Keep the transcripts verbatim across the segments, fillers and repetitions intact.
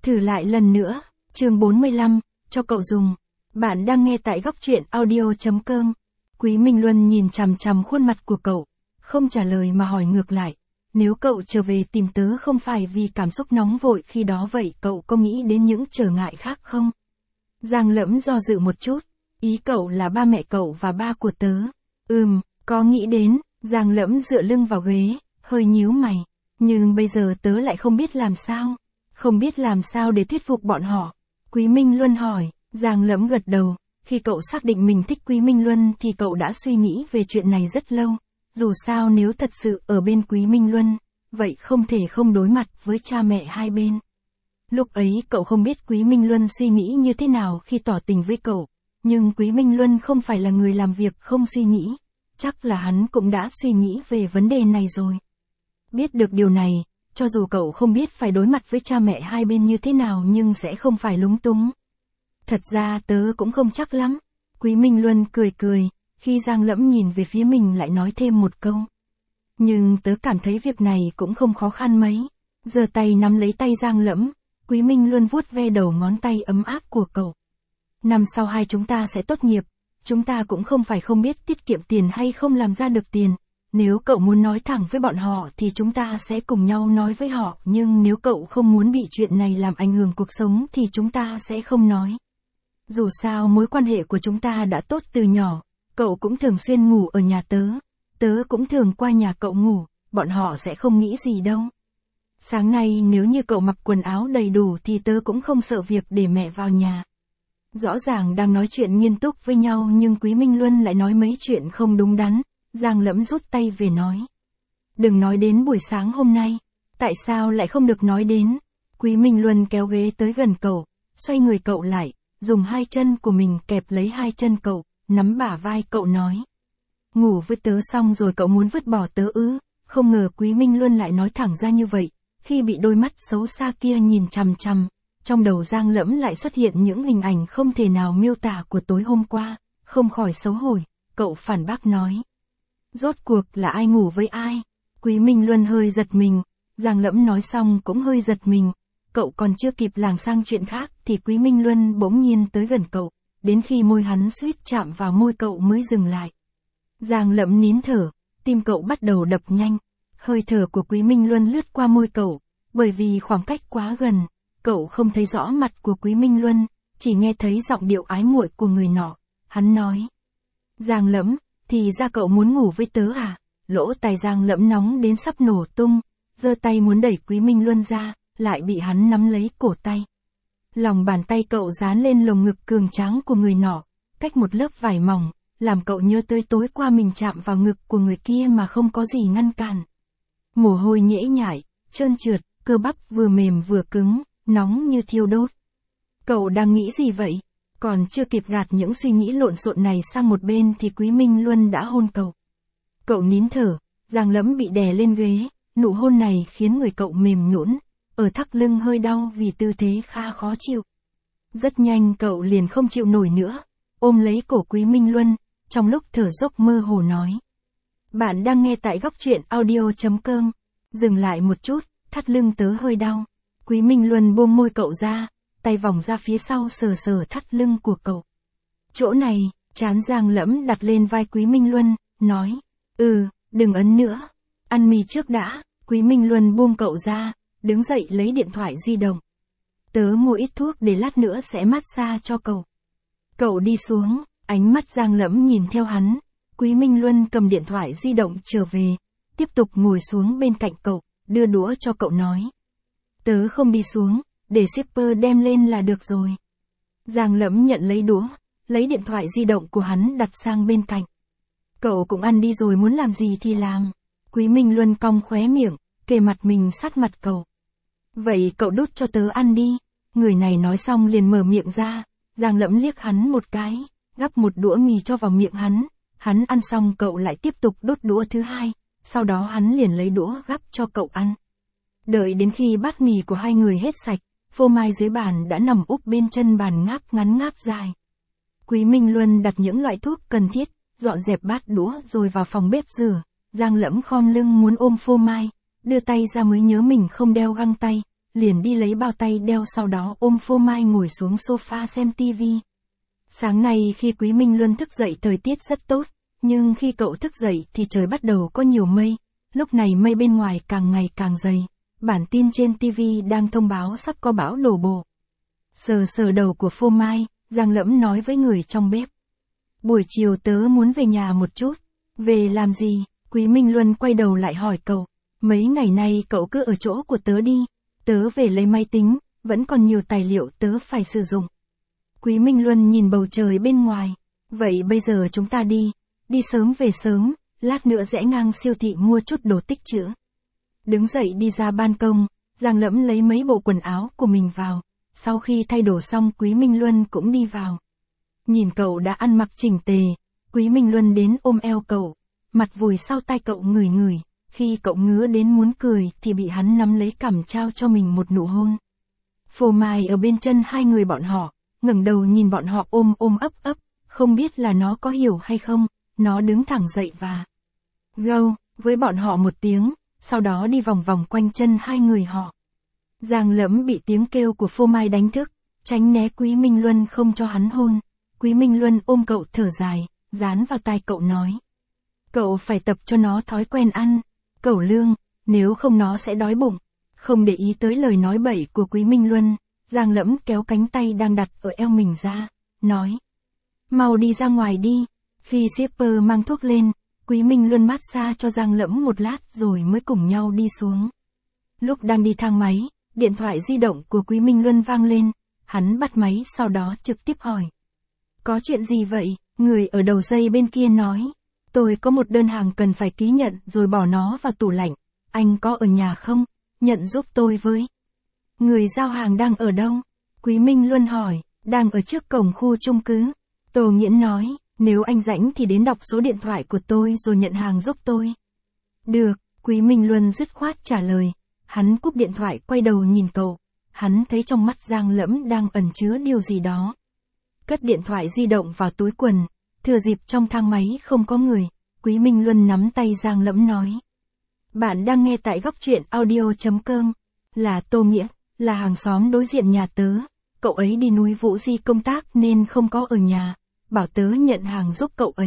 Thử lại lần nữa, chương bốn mươi lăm, cho cậu dùng. Bạn đang nghe tại góc truyện audio.com. Quý Minh Luân nhìn chằm chằm khuôn mặt của cậu, không trả lời mà hỏi ngược lại. Nếu cậu trở về tìm tớ không phải vì cảm xúc nóng vội khi đó vậy cậu có nghĩ đến những trở ngại khác không? Giang Lẫm do dự một chút, ý cậu là ba mẹ cậu và ba của tớ. Ừm, có nghĩ đến, Giang Lẫm dựa lưng vào ghế, hơi nhíu mày. Nhưng bây giờ tớ lại không biết làm sao. Không biết làm sao để thuyết phục bọn họ. Quý Minh Luân hỏi, Giang Lẫm gật đầu. Khi cậu xác định mình thích Quý Minh Luân thì cậu đã suy nghĩ về chuyện này rất lâu. Dù sao nếu thật sự ở bên Quý Minh Luân, vậy không thể không đối mặt với cha mẹ hai bên. Lúc ấy cậu không biết Quý Minh Luân suy nghĩ như thế nào khi tỏ tình với cậu. Nhưng Quý Minh Luân không phải là người làm việc không suy nghĩ. Chắc là hắn cũng đã suy nghĩ về vấn đề này rồi. Biết được điều này, cho dù cậu không biết phải đối mặt với cha mẹ hai bên như thế nào nhưng sẽ không phải lúng túng. Thật ra tớ cũng không chắc lắm. Quý Minh Luân cười cười, khi Giang Lẫm nhìn về phía mình lại nói thêm một câu. Nhưng tớ cảm thấy việc này cũng không khó khăn mấy. Giơ tay nắm lấy tay Giang Lẫm, Quý Minh Luân vuốt ve đầu ngón tay ấm áp của cậu. Năm sau hai chúng ta sẽ tốt nghiệp, chúng ta cũng không phải không biết tiết kiệm tiền hay không làm ra được tiền. Nếu cậu muốn nói thẳng với bọn họ thì chúng ta sẽ cùng nhau nói với họ, nhưng nếu cậu không muốn bị chuyện này làm ảnh hưởng cuộc sống thì chúng ta sẽ không nói. Dù sao mối quan hệ của chúng ta đã tốt từ nhỏ, cậu cũng thường xuyên ngủ ở nhà tớ, tớ cũng thường qua nhà cậu ngủ, bọn họ sẽ không nghĩ gì đâu. Sáng nay nếu như cậu mặc quần áo đầy đủ thì tớ cũng không sợ việc để mẹ vào nhà. Rõ ràng đang nói chuyện nghiêm túc với nhau nhưng Quý Minh Luân lại nói mấy chuyện không đúng đắn. Giang Lẫm rút tay về nói. Đừng nói đến buổi sáng hôm nay. Tại sao lại không được nói đến? Quý Minh Luân kéo ghế tới gần cậu, xoay người cậu lại, dùng hai chân của mình kẹp lấy hai chân cậu, nắm bả vai cậu nói. Ngủ với tớ xong rồi cậu muốn vứt bỏ tớ ư? Không ngờ Quý Minh Luân lại nói thẳng ra như vậy. Khi bị đôi mắt xấu xa kia nhìn chằm chằm, trong đầu Giang Lẫm lại xuất hiện những hình ảnh không thể nào miêu tả của tối hôm qua, không khỏi xấu hổ. Cậu phản bác nói. Rốt cuộc là ai ngủ với ai? Quý Minh Luân hơi giật mình, Giang Lẫm nói xong cũng hơi giật mình. Cậu còn chưa kịp làng sang chuyện khác thì Quý Minh Luân bỗng nhiên tới gần cậu, đến khi môi hắn suýt chạm vào môi cậu mới dừng lại. Giang Lẫm nín thở, tim cậu bắt đầu đập nhanh, hơi thở của Quý Minh Luân lướt qua môi cậu, bởi vì khoảng cách quá gần, cậu không thấy rõ mặt của Quý Minh Luân, chỉ nghe thấy giọng điệu ái muội của người nọ. Hắn nói, Giang Lẫm, thì ra cậu muốn ngủ với tớ à? Lỗ tai Giang Lẫm nóng đến sắp nổ tung, giơ tay muốn đẩy Quý Minh Luân ra, lại bị hắn nắm lấy cổ tay. Lòng bàn tay cậu dán lên lồng ngực cường tráng của người nọ, cách một lớp vải mỏng, làm cậu nhớ tới tối qua mình chạm vào ngực của người kia mà không có gì ngăn cản. Mồ hôi nhễ nhại, trơn trượt, cơ bắp vừa mềm vừa cứng, nóng như thiêu đốt. Cậu đang nghĩ gì vậy? Còn chưa kịp gạt những suy nghĩ lộn xộn này sang một bên thì Quý Minh Luân đã hôn cậu. Cậu nín thở, Giang Lẫm bị đè lên ghế, nụ hôn này khiến người cậu mềm nhũn, ở thắt lưng hơi đau vì tư thế khá khó chịu. Rất nhanh cậu liền không chịu nổi nữa, ôm lấy cổ Quý Minh Luân, trong lúc thở dốc mơ hồ nói. Bạn đang nghe tại góc truyện audio.com. Dừng lại một chút, thắt lưng tớ hơi đau. Quý Minh Luân buông môi cậu ra, tay vòng ra phía sau sờ sờ thắt lưng của cậu. Chỗ này, trán Giang Lẫm đặt lên vai Quý Minh Luân, nói. Ừ, đừng ấn nữa. Ăn mì trước đã. Quý Minh Luân buông cậu ra, đứng dậy lấy điện thoại di động. Tớ mua ít thuốc để lát nữa sẽ massage cho cậu. Cậu đi xuống, ánh mắt Giang Lẫm nhìn theo hắn. Quý Minh Luân cầm điện thoại di động trở về, tiếp tục ngồi xuống bên cạnh cậu, đưa đũa cho cậu nói. Tớ không đi xuống, để shipper đem lên là được rồi. Giang Lẫm nhận lấy đũa, lấy điện thoại di động của hắn đặt sang bên cạnh. Cậu cũng ăn đi rồi muốn làm gì thì làm. Quý Minh Luân cong khóe miệng, kề mặt mình sát mặt cậu. Vậy cậu đút cho tớ ăn đi. Người này nói xong liền mở miệng ra. Giang Lẫm liếc hắn một cái, gắp một đũa mì cho vào miệng hắn. Hắn ăn xong cậu lại tiếp tục đút đũa thứ hai, sau đó hắn liền lấy đũa gắp cho cậu ăn. Đợi đến khi bát mì của hai người hết sạch, phô mai dưới bàn đã nằm úp bên chân bàn ngáp ngắn ngáp dài. Quý Minh Luân đặt những loại thuốc cần thiết, dọn dẹp bát đũa rồi vào phòng bếp rửa. Giang Lẫm khom lưng muốn ôm phô mai, đưa tay ra mới nhớ mình không đeo găng tay, liền đi lấy bao tay đeo, sau đó ôm Phô Mai ngồi xuống sofa xem tivi. Sáng nay khi Quý Minh Luân thức dậy thời tiết rất tốt, nhưng khi cậu thức dậy thì trời bắt đầu có nhiều mây, lúc này mây bên ngoài càng ngày càng dày, bản tin trên tivi đang thông báo sắp có bão đổ bộ. Sờ sờ đầu của Phô Mai, Giang Lẫm nói với người trong bếp. Buổi chiều tớ muốn về nhà một chút. Về làm gì? Quý Minh Luân quay đầu lại hỏi cậu. Mấy ngày nay cậu cứ ở chỗ của tớ đi. Tớ về lấy máy tính, vẫn còn nhiều tài liệu tớ phải sử dụng. Quý Minh Luân nhìn bầu trời bên ngoài. Vậy bây giờ chúng ta đi. Đi sớm về sớm, lát nữa rẽ ngang siêu thị mua chút đồ tích trữ. Đứng dậy đi ra ban công, Giang Lẫm lấy mấy bộ quần áo của mình vào. Sau khi thay đồ xong Quý Minh Luân cũng đi vào. Nhìn cậu đã ăn mặc chỉnh tề, Quý Minh Luân đến ôm eo cậu, mặt vùi sau tai cậu ngửi ngửi, khi cậu ngứa đến muốn cười thì bị hắn nắm lấy cằm trao cho mình một nụ hôn. Phô Mai ở bên chân hai người bọn họ, ngẩng đầu nhìn bọn họ ôm ôm ấp ấp, không biết là nó có hiểu hay không, nó đứng thẳng dậy và gâu với bọn họ một tiếng, sau đó đi vòng vòng quanh chân hai người họ. Giang Lẫm bị tiếng kêu của Phô Mai đánh thức, tránh né Quý Minh Luân không cho hắn hôn. Quý Minh Luân ôm cậu thở dài, dán vào tai cậu nói. Cậu phải tập cho nó thói quen ăn cẩu lương, nếu không nó sẽ đói bụng. Không để ý tới lời nói bậy của Quý Minh Luân, Giang Lẫm kéo cánh tay đang đặt ở eo mình ra, nói. Mau đi ra ngoài đi. Khi shipper mang thuốc lên, Quý Minh Luân massage cho Giang Lẫm một lát rồi mới cùng nhau đi xuống. Lúc đang đi thang máy, điện thoại di động của Quý Minh Luân vang lên, hắn bắt máy sau đó trực tiếp hỏi. Có chuyện gì vậy? Người ở đầu dây bên kia nói. Tôi có một đơn hàng cần phải ký nhận rồi bỏ nó vào tủ lạnh. Anh có ở nhà không? Nhận giúp tôi với. Người giao hàng đang ở đâu? Quý Minh Luân hỏi. Đang ở trước cổng khu chung cư. Tô Nghiễn nói. Nếu anh rảnh thì đến đọc số điện thoại của tôi rồi nhận hàng giúp tôi. Được, Quý Minh Luân dứt khoát trả lời. Hắn cúp điện thoại quay đầu nhìn cậu. Hắn thấy trong mắt Giang Lẫm đang ẩn chứa điều gì đó. Cất điện thoại di động vào túi quần, thừa dịp trong thang máy không có người, Quý Minh Luân nắm tay Giang Lẫm nói. Bạn đang nghe tại góc truyện audio chấm com, là Tô Nghĩa, là hàng xóm đối diện nhà tớ, cậu ấy đi núi Vũ Di công tác nên không có ở nhà, bảo tớ nhận hàng giúp cậu ấy.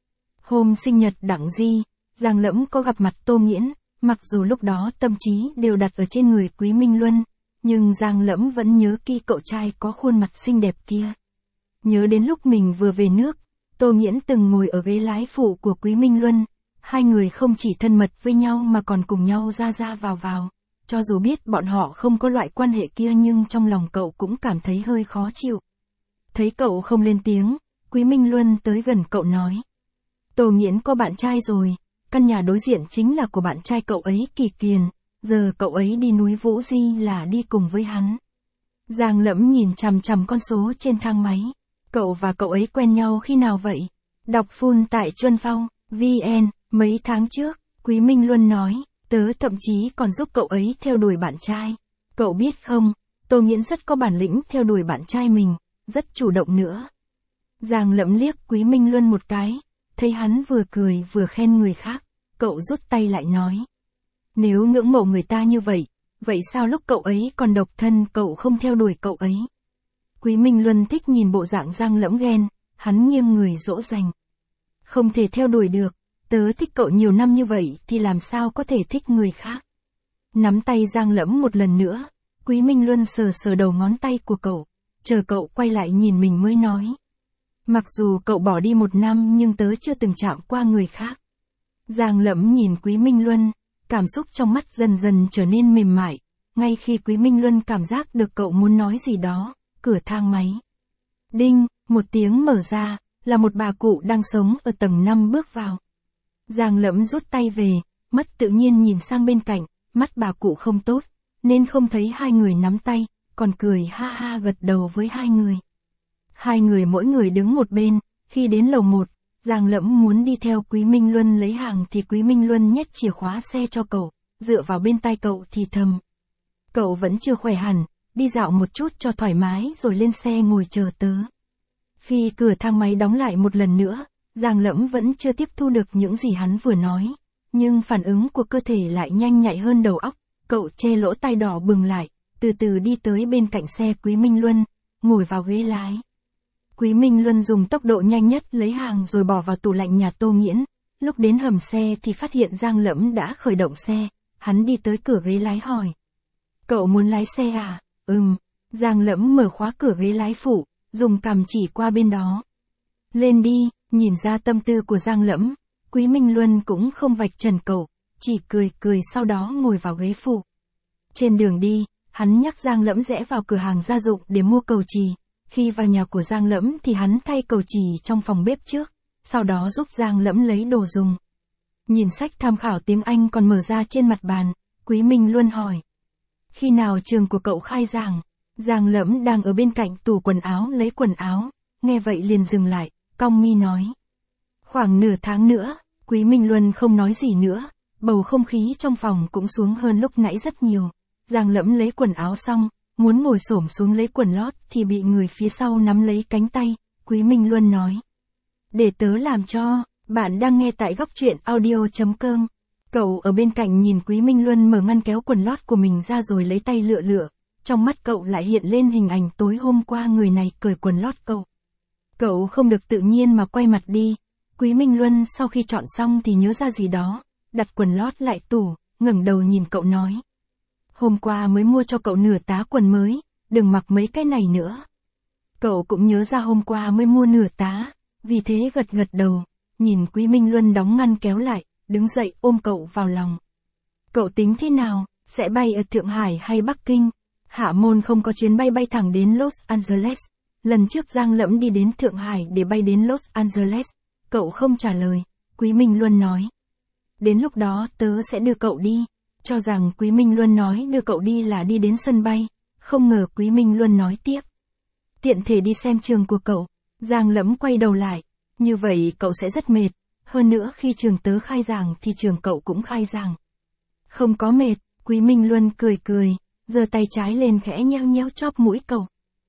Hôm sinh nhật Đặng Di, Giang Lẫm có gặp mặt Tô Nghiễn, mặc dù lúc đó tâm trí đều đặt ở trên người Quý Minh Luân, nhưng Giang Lẫm vẫn nhớ kỹ cậu trai có khuôn mặt xinh đẹp kia. Nhớ đến lúc mình vừa về nước, Tô Nghiễn từng ngồi ở ghế lái phụ của Quý Minh Luân, hai người không chỉ thân mật với nhau mà còn cùng nhau ra ra vào vào, cho dù biết bọn họ không có loại quan hệ kia nhưng trong lòng cậu cũng cảm thấy hơi khó chịu. Thấy cậu không lên tiếng, Quý Minh Luân tới gần cậu nói. Tô Nghiễn có bạn trai rồi, căn nhà đối diện chính là của bạn trai cậu ấy Kỳ Kiền, giờ cậu ấy đi núi Vũ Di là đi cùng với hắn. Giang Lẫm nhìn chằm chằm con số trên thang máy. Cậu và cậu ấy quen nhau khi nào vậy? Đọc full tại Chuân Phong, vê en, mấy tháng trước, Quý Minh Luân nói, tớ thậm chí còn giúp cậu ấy theo đuổi bạn trai. Cậu biết không, Tô Nghiễn rất có bản lĩnh theo đuổi bạn trai mình, rất chủ động nữa. Giang Lẫm liếc Quý Minh Luân một cái, thấy hắn vừa cười vừa khen người khác, cậu rút tay lại nói. Nếu ngưỡng mộ người ta như vậy, vậy sao lúc cậu ấy còn độc thân cậu không theo đuổi cậu ấy? Quý Minh Luân thích nhìn bộ dạng Giang Lẫm ghen, hắn nghiêng người dỗ dành. Không thể theo đuổi được, tớ thích cậu nhiều năm như vậy thì làm sao có thể thích người khác. Nắm tay Giang Lẫm một lần nữa, Quý Minh Luân sờ sờ đầu ngón tay của cậu, chờ cậu quay lại nhìn mình mới nói. Mặc dù cậu bỏ đi một năm nhưng tớ chưa từng chạm qua người khác. Giang Lẫm nhìn Quý Minh Luân, cảm xúc trong mắt dần dần trở nên mềm mại, ngay khi Quý Minh Luân cảm giác được cậu muốn nói gì đó. Cửa thang máy. Đinh, một tiếng mở ra, là một bà cụ đang sống ở tầng năm bước vào. Giang Lẫm rút tay về, mất tự nhiên nhìn sang bên cạnh, mắt bà cụ không tốt, nên không thấy hai người nắm tay, còn cười ha ha gật đầu với hai người. Hai người mỗi người đứng một bên, khi đến lầu một, Giang Lẫm muốn đi theo Quý Minh Luân lấy hàng thì Quý Minh Luân nhét chìa khóa xe cho cậu, dựa vào bên tai cậu thì thầm. Cậu vẫn chưa khỏe hẳn. Đi dạo một chút cho thoải mái rồi lên xe ngồi chờ tớ. Khi cửa thang máy đóng lại một lần nữa, Giang Lẫm vẫn chưa tiếp thu được những gì hắn vừa nói, nhưng phản ứng của cơ thể lại nhanh nhạy hơn đầu óc, cậu che lỗ tai đỏ bừng lại, từ từ đi tới bên cạnh xe Quý Minh Luân, ngồi vào ghế lái. Quý Minh Luân dùng tốc độ nhanh nhất lấy hàng rồi bỏ vào tủ lạnh nhà Tô Nghiễn. Lúc đến hầm xe thì phát hiện Giang Lẫm đã khởi động xe, hắn đi tới cửa ghế lái hỏi. Cậu muốn lái xe à? Ừm, Giang Lẫm mở khóa cửa ghế lái phụ, dùng cằm chỉ qua bên đó. Lên đi, nhìn ra tâm tư của Giang Lẫm, Quý Minh Luân cũng không vạch trần cậu, chỉ cười cười sau đó ngồi vào ghế phụ. Trên đường đi, hắn nhắc Giang Lẫm rẽ vào cửa hàng gia dụng để mua cầu chì. Khi vào nhà của Giang Lẫm thì hắn thay cầu chì trong phòng bếp trước, sau đó giúp Giang Lẫm lấy đồ dùng. Nhìn sách tham khảo tiếng Anh còn mở ra trên mặt bàn, Quý Minh Luân hỏi. Khi nào trường của cậu khai giảng? Giang Lẫm đang ở bên cạnh tủ quần áo lấy quần áo, nghe vậy liền dừng lại, cong mi nói. Khoảng nửa tháng nữa. Quý Minh Luân không nói gì nữa, bầu không khí trong phòng cũng xuống hơn lúc nãy rất nhiều. Giang Lẫm lấy quần áo xong, muốn ngồi xổm xuống lấy quần lót thì bị người phía sau nắm lấy cánh tay, Quý Minh Luân nói. Để tớ làm cho, bạn đang nghe tại góc truyện audio chấm com. Cậu ở bên cạnh nhìn Quý Minh Luân mở ngăn kéo quần lót của mình ra rồi lấy tay lựa lựa, trong mắt cậu lại hiện lên hình ảnh tối hôm qua người này cởi quần lót cậu. Cậu không được tự nhiên mà quay mặt đi. Quý Minh Luân sau khi chọn xong thì nhớ ra gì đó, đặt quần lót lại tủ, ngẩng đầu nhìn cậu nói. Hôm qua mới mua cho cậu nửa tá quần mới, đừng mặc mấy cái này nữa. Cậu cũng nhớ ra hôm qua mới mua nửa tá, vì thế gật gật đầu, nhìn Quý Minh Luân đóng ngăn kéo lại, đứng dậy ôm cậu vào lòng. Cậu tính thế nào, sẽ bay ở Thượng Hải hay Bắc Kinh? Hạ Môn không có chuyến bay bay thẳng đến Los Angeles. Lần trước Giang Lẫm đi đến Thượng Hải để bay đến Los Angeles. Cậu không trả lời, Quý Minh Luân nói. Đến lúc đó tớ sẽ đưa cậu đi. Cho rằng Quý Minh Luân nói đưa cậu đi là đi đến sân bay, không ngờ Quý Minh Luân nói tiếp. Tiện thể đi xem trường của cậu. Giang Lẫm quay đầu lại, như vậy cậu sẽ rất mệt, hơn nữa khi trường tớ khai giảng thì trường cậu cũng khai giảng. Không có mệt, Quý Minh Luân cười cười, giơ tay trái lên khẽ nheo nheo chóp mũi cậu.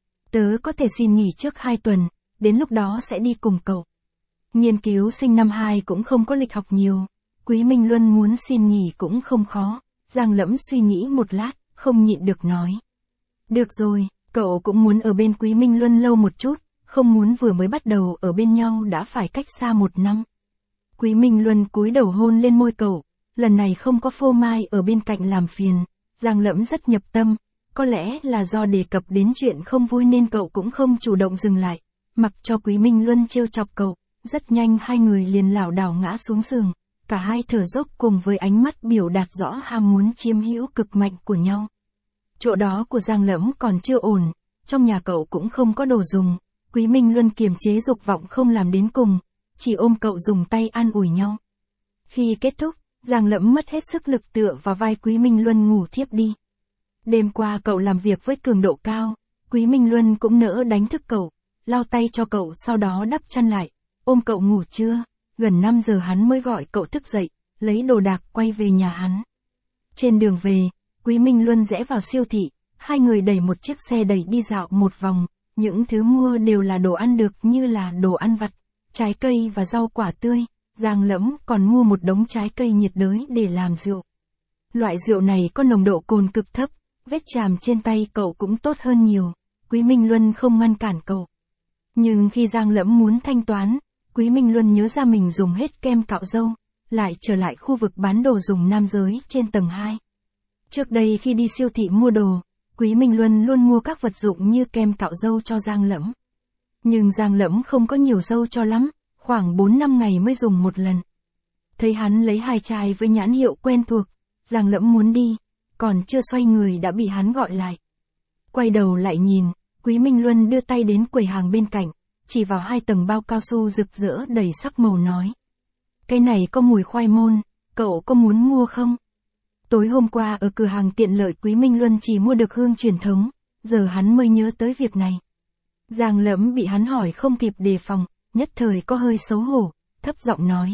Tớ có thể xin nghỉ trước hai tuần, đến lúc đó sẽ đi cùng cậu. Nghiên cứu sinh năm hai cũng không có lịch học nhiều, Quý Minh Luân muốn xin nghỉ cũng không khó. Giang Lẫm suy nghĩ một lát, không nhịn được nói. Được rồi, cậu cũng muốn ở bên Quý Minh Luân lâu một chút, không muốn vừa mới bắt đầu ở bên nhau đã phải cách xa một năm. Quý Minh Luân cúi đầu hôn lên môi cậu, lần này không có Phô Mai ở bên cạnh làm phiền. Giang Lẫm rất nhập tâm, có lẽ là do đề cập đến chuyện không vui nên cậu cũng không chủ động dừng lại, mặc cho Quý Minh Luân trêu chọc cậu. Rất nhanh hai người liền lảo đảo ngã xuống giường, cả hai thở dốc cùng với ánh mắt biểu đạt rõ ham muốn chiếm hữu cực mạnh của nhau. Chỗ đó của Giang Lẫm còn chưa ổn, trong nhà cậu cũng không có đồ dùng, Quý Minh Luân kiềm chế dục vọng không làm đến cùng, chỉ ôm cậu dùng tay an ủi nhau. Khi kết thúc, Giang Lẫm mất hết sức lực tựa vào vai Quý Minh Luân ngủ thiếp đi. Đêm qua cậu làm việc với cường độ cao, Quý Minh Luân cũng nỡ đánh thức cậu, lau tay cho cậu sau đó đắp chăn lại, ôm cậu ngủ trưa. Gần năm giờ hắn mới gọi cậu thức dậy, lấy đồ đạc quay về nhà hắn. Trên đường về, Quý Minh Luân rẽ vào siêu thị, hai người đẩy một chiếc xe đẩy đi dạo một vòng, những thứ mua đều là đồ ăn được như là đồ ăn vặt, trái cây và rau quả tươi. Giang Lẫm còn mua một đống trái cây nhiệt đới để làm rượu. Loại rượu này có nồng độ cồn cực thấp, vết chàm trên tay cậu cũng tốt hơn nhiều, Quý Minh Luân không ngăn cản cậu. Nhưng khi Giang Lẫm muốn thanh toán, Quý Minh Luân nhớ ra mình dùng hết kem cạo râu, lại trở lại khu vực bán đồ dùng nam giới trên tầng hai. Trước đây khi đi siêu thị mua đồ, Quý Minh Luân luôn mua các vật dụng như kem cạo râu cho Giang Lẫm. Nhưng Giang Lẫm không có nhiều râu cho lắm, khoảng bốn năm ngày mới dùng một lần. Thấy hắn lấy hai chai với nhãn hiệu quen thuộc, Giang Lẫm muốn đi, còn chưa xoay người đã bị hắn gọi lại. Quay đầu lại nhìn, Quý Minh Luân đưa tay đến quầy hàng bên cạnh, chỉ vào hai tầng bao cao su rực rỡ đầy sắc màu nói. Cái này có mùi khoai môn, cậu có muốn mua không? Tối hôm qua ở cửa hàng tiện lợi Quý Minh Luân chỉ mua được hương truyền thống, giờ hắn mới nhớ tới việc này. Giang Lẫm bị hắn hỏi không kịp đề phòng, nhất thời có hơi xấu hổ, thấp giọng nói.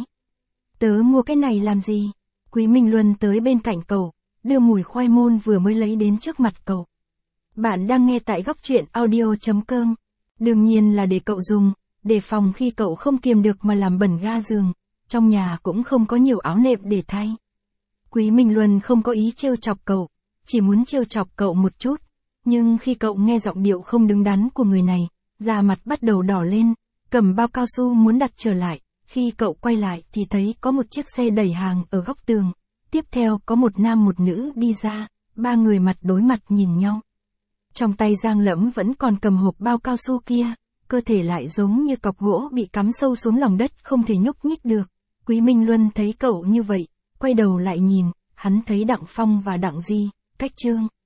Tớ mua cái này làm gì? Quý Minh Luân tới bên cạnh cậu, đưa mùi khoai môn vừa mới lấy đến trước mặt cậu. Bạn đang nghe tại góc truyện audio chấm com. Đương nhiên là để cậu dùng, để phòng khi cậu không kiềm được mà làm bẩn ga giường, trong nhà cũng không có nhiều áo nệm để thay. Quý Minh Luân không có ý trêu chọc cậu, chỉ muốn trêu chọc cậu một chút, Nhưng khi cậu nghe giọng điệu không đứng đắn của người này, da mặt bắt đầu đỏ lên, cầm bao cao su muốn đặt trở lại. Khi cậu quay lại thì thấy có một chiếc xe đẩy hàng ở góc tường. Tiếp theo có một nam một nữ đi ra, ba người mặt đối mặt nhìn nhau. Trong tay Giang Lẫm vẫn còn cầm hộp bao cao su kia, cơ thể lại giống như cọc gỗ bị cắm sâu xuống lòng đất không thể nhúc nhích được. Quý Minh Luân thấy cậu như vậy, quay đầu lại nhìn, hắn thấy Đặng Phong và Đặng Di, cách Trương